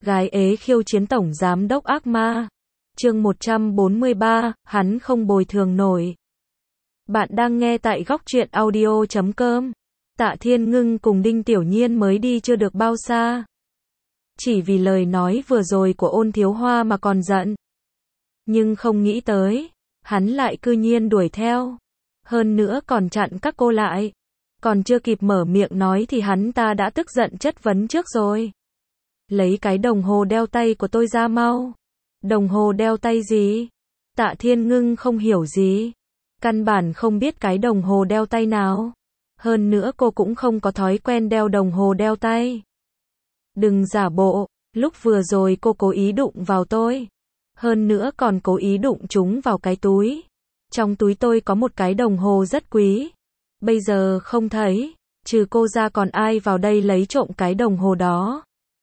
Gái ế khiêu chiến tổng giám đốc ác ma. Chương 143, hắn không bồi thường nổi. Bạn đang nghe tại góc truyện audio.com. Tạ Thiên Ngưng cùng Đinh Tiểu Nhiên mới đi chưa được bao xa. Chỉ vì lời nói vừa rồi của Ôn Thiếu Hoa mà còn giận. Nhưng không nghĩ tới, hắn lại cư nhiên đuổi theo. Hơn nữa còn chặn các cô lại. Còn chưa kịp mở miệng nói thì hắn ta đã tức giận chất vấn trước rồi. Lấy cái đồng hồ đeo tay của tôi ra mau. Đồng hồ đeo tay gì? Tạ Thiên Ngưng không hiểu gì. Căn bản không biết cái đồng hồ đeo tay nào. Hơn nữa cô cũng không có thói quen đeo đồng hồ đeo tay. Đừng giả bộ, lúc vừa rồi cô cố ý đụng vào tôi. Hơn nữa còn cố ý đụng chúng vào cái túi. Trong túi tôi có một cái đồng hồ rất quý. Bây giờ không thấy, trừ cô ra còn ai vào đây lấy trộm cái đồng hồ đó.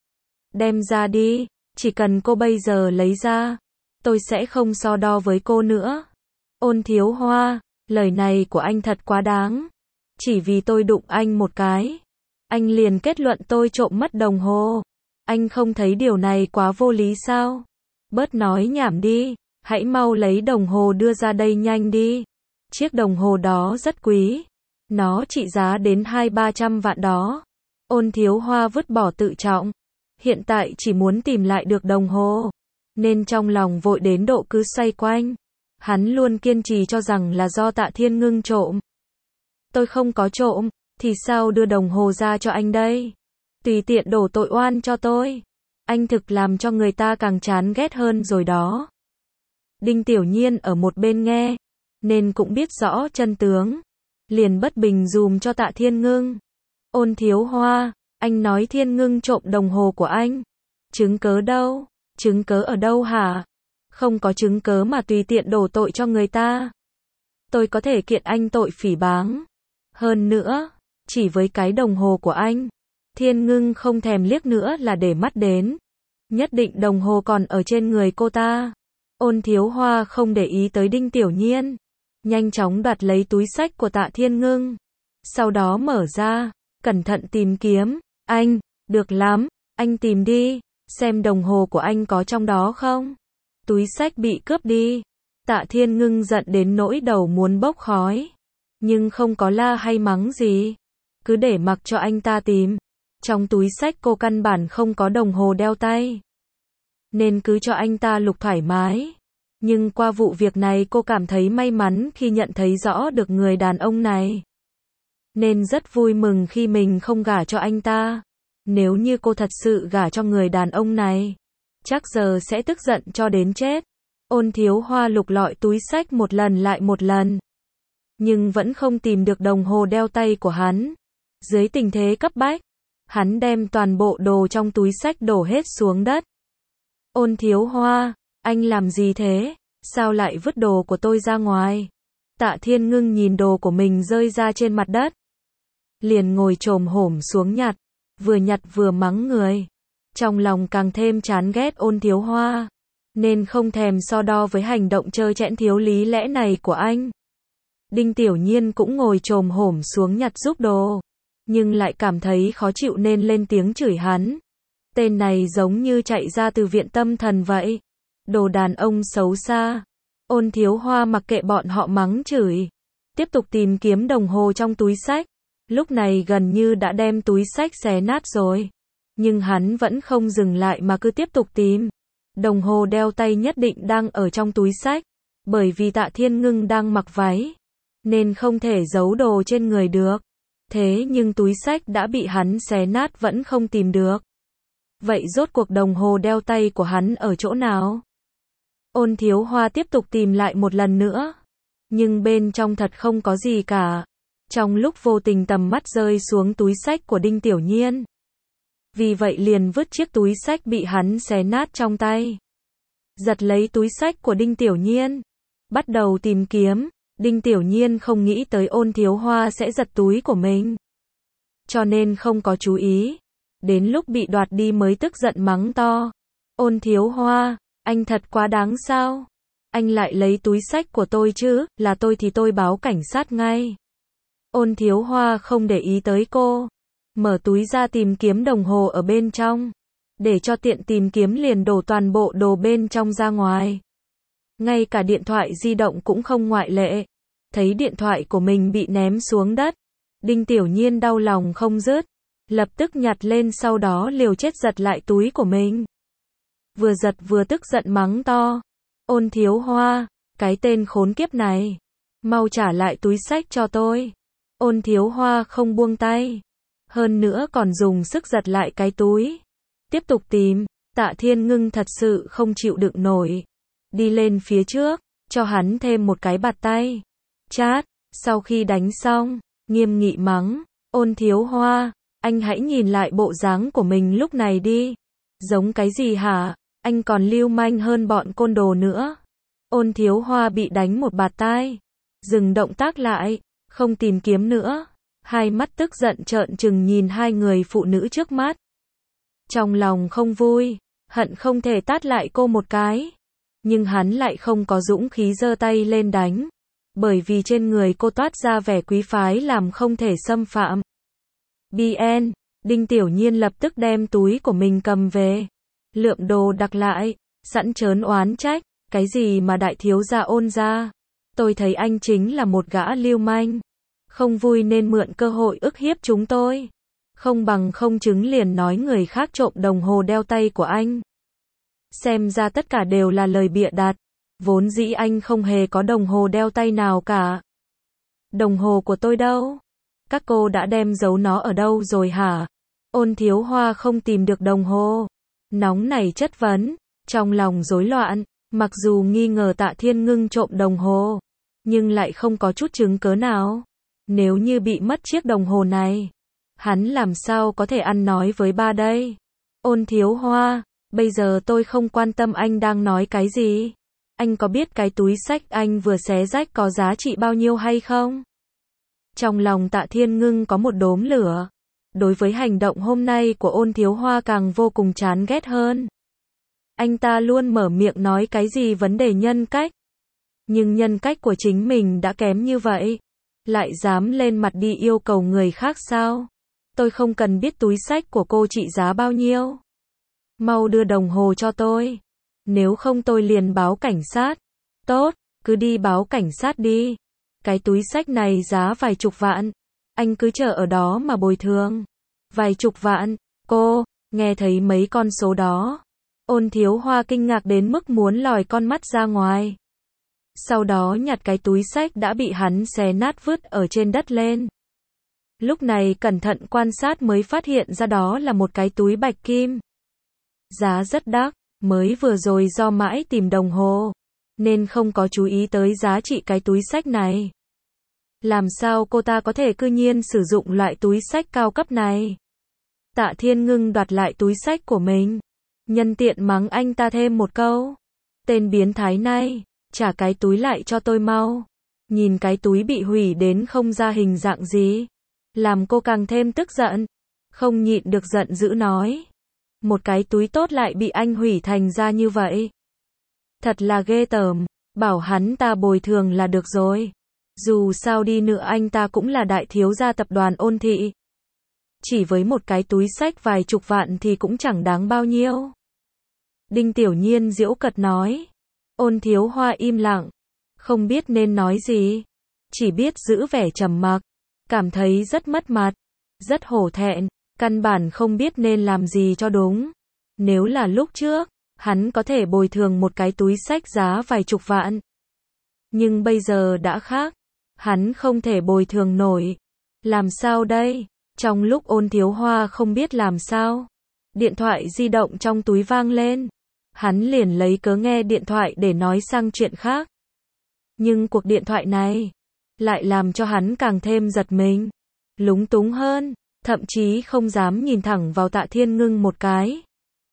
Đem ra đi, chỉ cần cô bây giờ lấy ra, tôi sẽ không so đo với cô nữa. Ôn Thiếu Hoa, lời này của anh thật quá đáng. Chỉ vì tôi đụng anh một cái, anh liền kết luận tôi trộm mất đồng hồ. Anh không thấy điều này quá vô lý sao? Bớt nói nhảm đi, hãy mau lấy đồng hồ đưa ra đây nhanh đi. Chiếc đồng hồ đó rất quý. Nó trị giá đến 200-300 vạn đó. Ôn Thiếu Hoa vứt bỏ tự trọng. Hiện tại chỉ muốn tìm lại được đồng hồ. Nên trong lòng vội đến độ cứ xoay quanh. Hắn luôn kiên trì cho rằng là do Tạ Thiên Ngưng trộm. Tôi không có trộm, thì sao đưa đồng hồ ra cho anh đây? Tùy tiện đổ tội oan cho tôi. Anh thực làm cho người ta càng chán ghét hơn rồi đó. Đinh Tiểu Nhiên ở một bên nghe, nên cũng biết rõ chân tướng. Liền bất bình dùm cho Tạ Thiên Ngưng. Ôn Thiếu Hoa, anh nói Thiên Ngưng trộm đồng hồ của anh. Chứng cớ đâu? Chứng cớ ở đâu hả? Không có chứng cớ mà tùy tiện đổ tội cho người ta. Tôi có thể kiện anh tội phỉ báng. Hơn nữa, chỉ với cái đồng hồ của anh, Thiên Ngưng không thèm liếc nữa là để mắt đến. Nhất định đồng hồ còn ở trên người cô ta. Ôn Thiếu Hoa không để ý tới Đinh Tiểu Nhiên. Nhanh chóng đoạt lấy túi xách của Tạ Thiên Ngưng. Sau đó mở ra, cẩn thận tìm kiếm. Anh, được lắm, anh tìm đi, xem đồng hồ của anh có trong đó không. Túi xách bị cướp đi. Tạ Thiên Ngưng giận đến nỗi đầu muốn bốc khói. Nhưng không có la hay mắng gì. Cứ để mặc cho anh ta tìm. Trong túi xách cô căn bản không có đồng hồ đeo tay. Nên cứ cho anh ta lục thoải mái. Nhưng qua vụ việc này cô cảm thấy may mắn khi nhận thấy rõ được người đàn ông này. Nên rất vui mừng khi mình không gả cho anh ta. Nếu như cô thật sự gả cho người đàn ông này, chắc giờ sẽ tức giận cho đến chết. Ôn Thiếu Hoa lục lọi túi xách một lần lại một lần. Nhưng vẫn không tìm được đồng hồ đeo tay của hắn. Dưới tình thế cấp bách, hắn đem toàn bộ đồ trong túi xách đổ hết xuống đất. Ôn Thiếu Hoa, anh làm gì thế? Sao lại vứt đồ của tôi ra ngoài? Tạ Thiên Ngưng nhìn đồ của mình rơi ra trên mặt đất. Liền ngồi chồm hổm xuống nhặt vừa mắng người. Trong lòng càng thêm chán ghét Ôn Thiếu Hoa. Nên không thèm so đo với hành động trơ trẽn thiếu lý lẽ này của anh. Đinh Tiểu Nhiên cũng ngồi chồm hổm xuống nhặt giúp đồ. Nhưng lại cảm thấy khó chịu nên lên tiếng chửi hắn. Tên này giống như chạy ra từ viện tâm thần vậy. Đồ đàn ông xấu xa. Ôn Thiếu Hoa mặc kệ bọn họ mắng chửi. Tiếp tục tìm kiếm đồng hồ trong túi xách. Lúc này gần như đã đem túi xách xé nát rồi. Nhưng hắn vẫn không dừng lại mà cứ tiếp tục tìm. Đồng hồ đeo tay nhất định đang ở trong túi xách. Bởi vì Tạ Thiên Ngưng đang mặc váy. Nên không thể giấu đồ trên người được. Thế nhưng túi xách đã bị hắn xé nát vẫn không tìm được. Vậy rốt cuộc đồng hồ đeo tay của hắn ở chỗ nào? Ôn Thiếu Hoa tiếp tục tìm lại một lần nữa. Nhưng bên trong thật không có gì cả. Trong lúc vô tình tầm mắt rơi xuống túi xách của Đinh Tiểu Nhiên. Vì vậy liền vứt chiếc túi xách bị hắn xé nát trong tay. Giật lấy túi xách của Đinh Tiểu Nhiên. Bắt đầu tìm kiếm. Đinh Tiểu Nhiên không nghĩ tới Ôn Thiếu Hoa sẽ giật túi của mình. Cho nên không có chú ý. Đến lúc bị đoạt đi mới tức giận mắng to. Ôn Thiếu Hoa, anh thật quá đáng sao? Anh lại lấy túi xách của tôi chứ, là tôi thì tôi báo cảnh sát ngay. Ôn Thiếu Hoa không để ý tới cô. Mở túi ra tìm kiếm đồng hồ ở bên trong. để cho tiện tìm kiếm liền đổ toàn bộ đồ bên trong ra ngoài. Ngay cả điện thoại di động cũng không ngoại lệ. Thấy điện thoại của mình bị ném xuống đất, Đinh Tiểu Nhiên đau lòng không dứt, lập tức nhặt lên sau đó liều chết giật lại túi của mình. Vừa giật vừa tức giận mắng to, Ôn Thiếu Hoa, cái tên khốn kiếp này, mau trả lại túi xách cho tôi. Ôn Thiếu Hoa không buông tay, hơn nữa còn dùng sức giật lại cái túi. Tiếp tục tìm, Tạ Thiên Ngưng thật sự không chịu đựng nổi, đi lên phía trước, cho hắn thêm một cái bạt tay. Chát, sau khi đánh xong, nghiêm nghị mắng, Ôn Thiếu Hoa, anh hãy nhìn lại bộ dáng của mình lúc này đi. Giống cái gì hả, anh còn lưu manh hơn bọn côn đồ nữa. Ôn Thiếu Hoa bị đánh một bạt tai, dừng động tác lại, không tìm kiếm nữa, hai mắt tức giận trợn trừng nhìn hai người phụ nữ trước mắt. Trong lòng không vui, hận không thể tát lại cô một cái, nhưng hắn lại không có dũng khí giơ tay lên đánh, bởi vì trên người cô toát ra vẻ quý phái làm không thể xâm phạm. BN, Đinh Tiểu Nhiên lập tức đem túi của mình cầm về, lượm đồ đặc lại, sẵn trớn oán trách, cái gì mà đại thiếu gia Ôn gia, tôi thấy anh chính là một gã lưu manh, không vui nên mượn cơ hội ức hiếp chúng tôi, không bằng không chứng liền nói người khác trộm đồng hồ đeo tay của anh. Xem ra tất cả đều là lời bịa đặt, vốn dĩ anh không hề có đồng hồ đeo tay nào cả. Đồng hồ của tôi đâu? Các cô đã đem giấu nó ở đâu rồi hả? Ôn Thiếu Hoa không tìm được đồng hồ, nóng nảy chất vấn, trong lòng rối loạn, mặc dù nghi ngờ Tạ Thiên Ngưng trộm đồng hồ, nhưng lại không có chút chứng cớ nào. Nếu như bị mất chiếc đồng hồ này, hắn làm sao có thể ăn nói với ba đây? Ôn Thiếu Hoa, bây giờ tôi không quan tâm anh đang nói cái gì. Anh có biết cái túi xách anh vừa xé rách có giá trị bao nhiêu hay không? Trong lòng Tạ Thiên Ngưng có một đốm lửa. Đối với hành động hôm nay của Ôn Thiếu Hoa càng vô cùng chán ghét hơn. Anh ta luôn mở miệng nói cái gì vấn đề nhân cách. Nhưng nhân cách của chính mình đã kém như vậy, lại dám lên mặt đi yêu cầu người khác sao? Tôi không cần biết túi xách của cô trị giá bao nhiêu. Mau đưa đồng hồ cho tôi. Nếu không tôi liền báo cảnh sát. Tốt, cứ đi báo cảnh sát đi. Cái túi xách này giá vài chục vạn. Anh cứ chờ ở đó mà bồi thường. Vài chục vạn, cô, nghe thấy mấy con số đó. Ôn Thiếu Hoa kinh ngạc đến mức muốn lòi con mắt ra ngoài. Sau đó nhặt cái túi xách đã bị hắn xé nát vứt ở trên đất lên. Lúc này cẩn thận quan sát mới phát hiện ra đó là một cái túi bạch kim. Giá rất đắt, mới vừa rồi do mãi tìm đồng hồ, nên không có chú ý tới giá trị cái túi xách này. Làm sao cô ta có thể cư nhiên sử dụng loại túi xách cao cấp này? Tạ Thiên Ngưng đoạt lại túi xách của mình, nhân tiện mắng anh ta thêm một câu. Tên biến thái này, trả cái túi lại cho tôi mau. Nhìn cái túi bị hủy đến không ra hình dạng gì, làm cô càng thêm tức giận, không nhịn được giận dữ nói. Một cái túi tốt lại bị anh hủy thành ra như vậy. Thật là ghê tởm, bảo hắn ta bồi thường là được rồi. Dù sao đi nữa anh ta cũng là đại thiếu gia tập đoàn Ôn thị. Chỉ với một cái túi xách vài chục vạn thì cũng chẳng đáng bao nhiêu. Đinh Tiểu Nhiên giễu cợt nói. Ôn Thiếu Hoa im lặng, không biết nên nói gì, chỉ biết giữ vẻ trầm mặc, cảm thấy rất mất mặt, rất hổ thẹn, căn bản không biết nên làm gì cho đúng. Nếu là lúc trước, hắn có thể bồi thường một cái túi xách giá vài chục vạn. Nhưng bây giờ đã khác, hắn không thể bồi thường nổi. Làm sao đây? Trong lúc Ôn Thiếu Hoa không biết làm sao, điện thoại di động trong túi vang lên. Hắn liền lấy cớ nghe điện thoại để nói sang chuyện khác. Nhưng cuộc điện thoại này lại làm cho hắn càng thêm giật mình, lúng túng hơn, thậm chí không dám nhìn thẳng vào Tạ Thiên Ngưng một cái.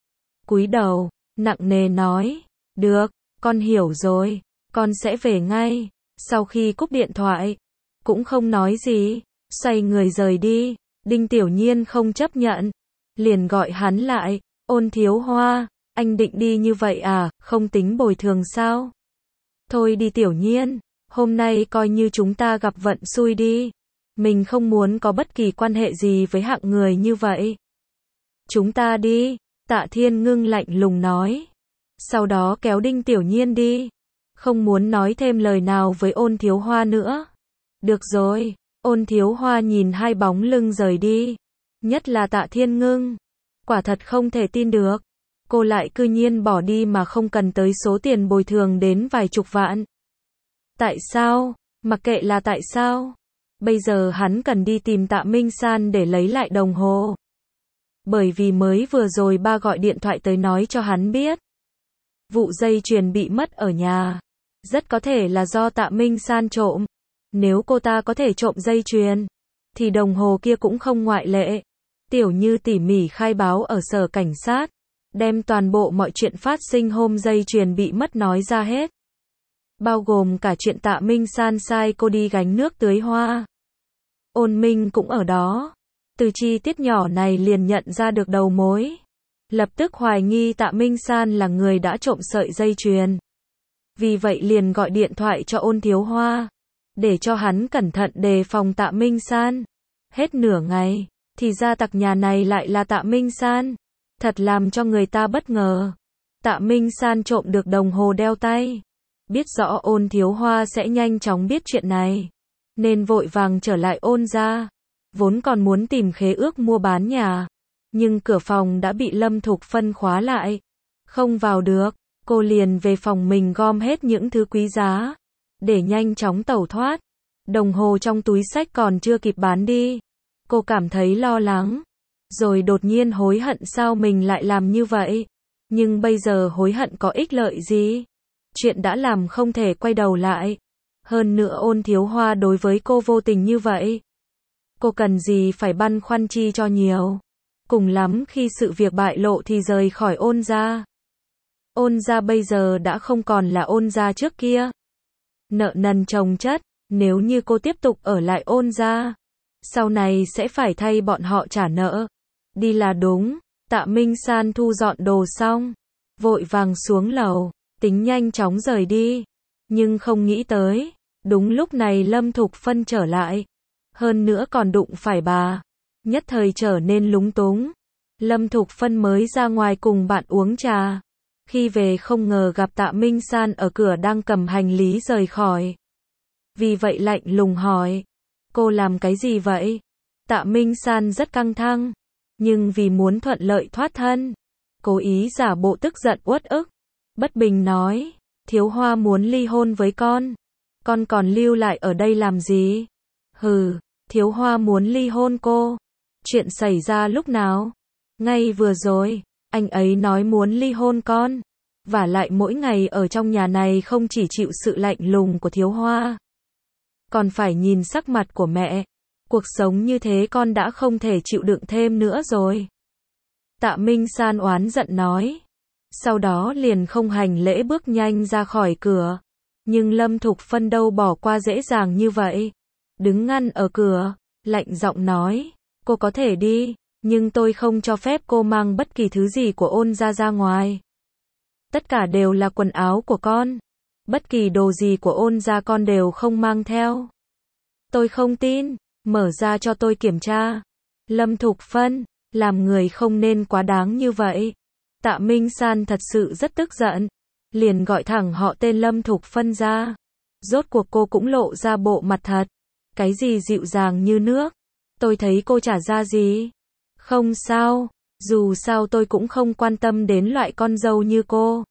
Cúi đầu, nặng nề nói, được, con hiểu rồi, con sẽ về ngay. Sau khi cúp điện thoại, cũng không nói gì, xoay người rời đi. Đinh Tiểu Nhiên không chấp nhận, liền gọi hắn lại, Ôn Thiếu Hoa, anh định đi như vậy à, không tính bồi thường sao? Thôi đi Tiểu Nhiên, hôm nay coi như chúng ta gặp vận xui đi. Mình không muốn có bất kỳ quan hệ gì với hạng người như vậy. Chúng ta đi. Tạ Thiên Ngưng lạnh lùng nói. Sau đó kéo Đinh Tiểu Nhiên đi. Không muốn nói thêm lời nào với Ôn Thiếu Hoa nữa. Được rồi, Ôn Thiếu Hoa nhìn hai bóng lưng rời đi. Nhất là Tạ Thiên Ngưng. Quả thật không thể tin được. Cô lại cư nhiên bỏ đi mà không cần tới số tiền bồi thường đến vài chục vạn. Tại sao? Mặc kệ là tại sao? Bây giờ hắn cần đi tìm Tạ Minh San để lấy lại đồng hồ. Bởi vì mới vừa rồi ba gọi điện thoại tới nói cho hắn biết. Vụ dây chuyền bị mất ở nhà. Rất có thể là do Tạ Minh San trộm. Nếu cô ta có thể trộm dây chuyền, thì đồng hồ kia cũng không ngoại lệ. Tiểu Như tỉ mỉ khai báo ở sở cảnh sát. Đem toàn bộ mọi chuyện phát sinh hôm dây chuyền bị mất nói ra hết. Bao gồm cả chuyện Tạ Minh San sai cô đi gánh nước tưới hoa. Ôn Minh cũng ở đó. Từ chi tiết nhỏ này liền nhận ra được đầu mối. Lập tức hoài nghi Tạ Minh San là người đã trộm sợi dây chuyền. Vì vậy liền gọi điện thoại cho Ôn Thiếu Hoa. Để cho hắn cẩn thận đề phòng Tạ Minh San. Hết nửa ngày, thì ra tặc nhà này lại là Tạ Minh San. Thật làm cho người ta bất ngờ. Tạ Minh San trộm được đồng hồ đeo tay. Biết rõ Ôn Thiếu Hoa sẽ nhanh chóng biết chuyện này. Nên vội vàng trở lại Ôn gia. Vốn còn muốn tìm khế ước mua bán nhà. Nhưng cửa phòng đã bị Lâm Thục Phân khóa lại. Không vào được. Cô liền về phòng mình gom hết những thứ quý giá. Để nhanh chóng tẩu thoát. Đồng hồ trong túi xách còn chưa kịp bán đi. Cô cảm thấy lo lắng. Rồi đột nhiên hối hận sao mình lại làm như vậy. Nhưng bây giờ hối hận có ích lợi gì? Chuyện đã làm không thể quay đầu lại. Hơn nữa Ôn Thiếu Hoa đối với cô vô tình như vậy. Cô cần gì phải băn khoăn chi cho nhiều. Cùng lắm khi sự việc bại lộ thì rời khỏi Ôn gia. Ôn gia bây giờ đã không còn là Ôn gia trước kia. Nợ nần chồng chất, nếu như cô tiếp tục ở lại Ôn gia, sau này sẽ phải thay bọn họ trả nợ. Đi là đúng. Tạ Minh San thu dọn đồ xong, vội vàng xuống lầu, tính nhanh chóng rời đi. Nhưng không nghĩ tới, đúng lúc này Lâm Thục Phân trở lại. Hơn nữa còn đụng phải bà. Nhất thời trở nên lúng túng. Lâm Thục Phân mới ra ngoài cùng bạn uống trà. Khi về không ngờ gặp Tạ Minh San ở cửa đang cầm hành lý rời khỏi. Vì vậy lạnh lùng hỏi. Cô làm cái gì vậy? Tạ Minh San rất căng thẳng. Nhưng vì muốn thuận lợi thoát thân, cố ý giả bộ tức giận uất ức. Bất bình nói. Thiếu Hoa muốn ly hôn với con. Con còn lưu lại ở đây làm gì? Hừ, Thiếu Hoa muốn ly hôn cô. Chuyện xảy ra lúc nào? Ngay vừa rồi, anh ấy nói muốn ly hôn con. Vả lại mỗi ngày ở trong nhà này không chỉ chịu sự lạnh lùng của Thiếu Hoa, còn phải nhìn sắc mặt của mẹ. Cuộc sống như thế con đã không thể chịu đựng thêm nữa rồi. Tạ Minh San oán giận nói. Sau đó liền không hành lễ bước nhanh ra khỏi cửa. Nhưng Lâm Thục Phân đâu bỏ qua dễ dàng như vậy. Đứng ngăn ở cửa, lạnh giọng nói. Cô có thể đi, nhưng tôi không cho phép cô mang bất kỳ thứ gì của Ôn gia ra ngoài. Tất cả đều là quần áo của con. Bất kỳ đồ gì của Ôn gia con đều không mang theo. Tôi không tin, mở ra cho tôi kiểm tra. Lâm Thục Phân, làm người không nên quá đáng như vậy. Tạ Minh San thật sự rất tức giận. Liền gọi thẳng họ tên Lâm Thục Phân ra. Rốt cuộc cô cũng lộ ra bộ mặt thật. Cái gì dịu dàng như nước. Tôi thấy cô chả ra gì. Không sao, dù sao tôi cũng không quan tâm đến loại con dâu như cô.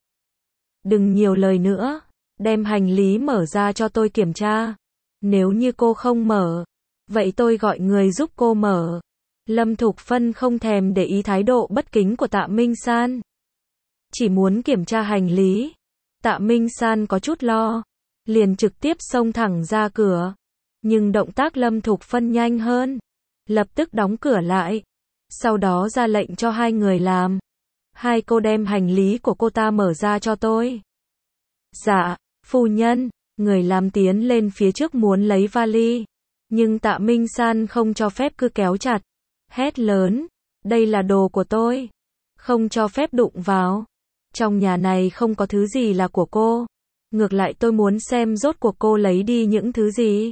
Đừng nhiều lời nữa. Đem hành lý mở ra cho tôi kiểm tra. Nếu như cô không mở, vậy tôi gọi người giúp cô mở. Lâm Thục Phân không thèm để ý thái độ bất kính của Tạ Minh San. Chỉ muốn kiểm tra hành lý. Tạ Minh San có chút lo. Liền trực tiếp xông thẳng ra cửa. Nhưng động tác Lâm Thục Phân nhanh hơn. Lập tức đóng cửa lại. Sau đó ra lệnh cho hai người làm. Hai cô đem hành lý của cô ta mở ra cho tôi. Dạ, phu nhân. Người làm tiến lên phía trước muốn lấy vali. Nhưng Tạ Minh San không cho phép, cứ kéo chặt. Hét lớn. Đây là đồ của tôi. Không cho phép đụng vào. Trong nhà này không có thứ gì là của cô. Ngược lại tôi muốn xem rốt cuộc cô lấy đi những thứ gì.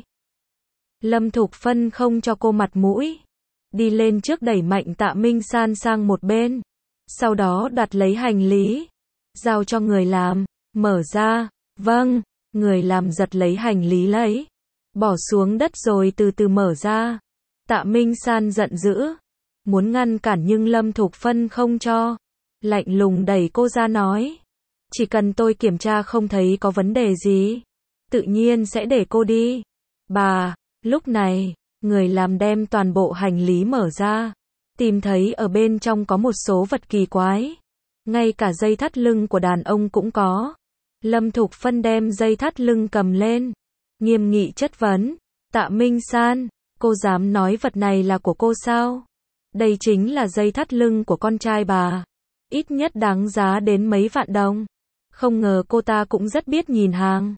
Lâm Thục Phân không cho cô mặt mũi. Đi lên trước đẩy mạnh Tạ Minh San sang một bên. sau đó đoạt lấy hành lý, giao cho người làm, mở ra, vâng, người làm giật lấy hành lý lấy, bỏ xuống đất rồi từ từ mở ra. Tạ Minh San giận dữ, muốn ngăn cản nhưng Lâm Thục Phân không cho, lạnh lùng đẩy cô ra nói, chỉ cần tôi kiểm tra không thấy có vấn đề gì, tự nhiên sẽ để cô đi. Bà, lúc này, người làm đem toàn bộ hành lý mở ra, tìm thấy ở bên trong có một số vật kỳ quái, ngay cả dây thắt lưng của đàn ông cũng có. Lâm Thục Phân đem dây thắt lưng cầm lên, nghiêm nghị chất vấn, Tạ Minh San, cô dám nói vật này là của cô sao? Đây chính là dây thắt lưng của con trai bà, ít nhất đáng giá đến mấy vạn đồng. Không ngờ cô ta cũng rất biết nhìn hàng.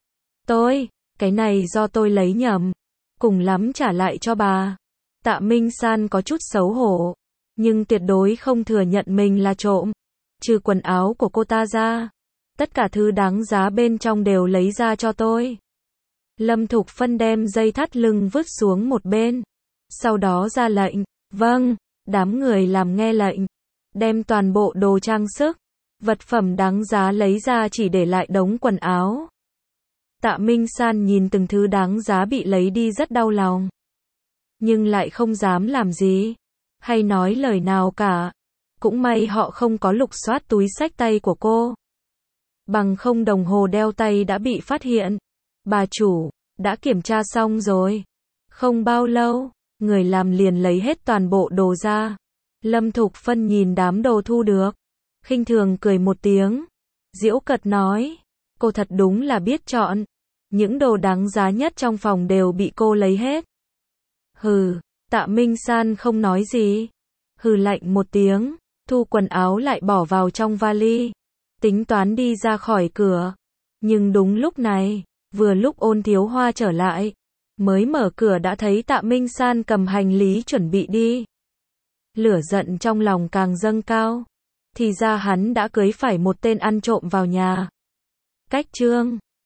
Cái này do tôi lấy nhầm, cùng lắm trả lại cho bà. Tạ Minh San có chút xấu hổ, nhưng tuyệt đối không thừa nhận mình là trộm. Trừ quần áo của cô ta ra, tất cả thứ đáng giá bên trong đều lấy ra cho tôi. Lâm Thục Phân đem dây thắt lưng vứt xuống một bên, sau đó ra lệnh, vâng, đám người làm nghe lệnh, đem toàn bộ đồ trang sức, vật phẩm đáng giá lấy ra chỉ để lại đống quần áo. Tạ Minh San nhìn từng thứ đáng giá bị lấy đi rất đau lòng, nhưng lại không dám làm gì, hay nói lời nào cả. Cũng may họ không có lục soát túi xách tay của cô, bằng không đồng hồ đeo tay đã bị phát hiện. Bà chủ, đã kiểm tra xong rồi. Không bao lâu, người làm liền lấy hết toàn bộ đồ ra. Lâm Thục Phân nhìn đám đồ thu được, khinh thường cười một tiếng, giễu cợt nói, cô thật đúng là biết chọn, những đồ đáng giá nhất trong phòng đều bị cô lấy hết. Hừ, Tạ Minh San không nói gì, hừ lạnh một tiếng, thu quần áo lại bỏ vào trong vali, tính toán đi ra khỏi cửa. Nhưng đúng lúc này, vừa lúc Ôn Thiếu Hoa trở lại, mới mở cửa đã thấy Tạ Minh San cầm hành lý chuẩn bị đi. Lửa giận trong lòng càng dâng cao, thì ra hắn đã cưới phải một tên ăn trộm vào nhà. Cách chương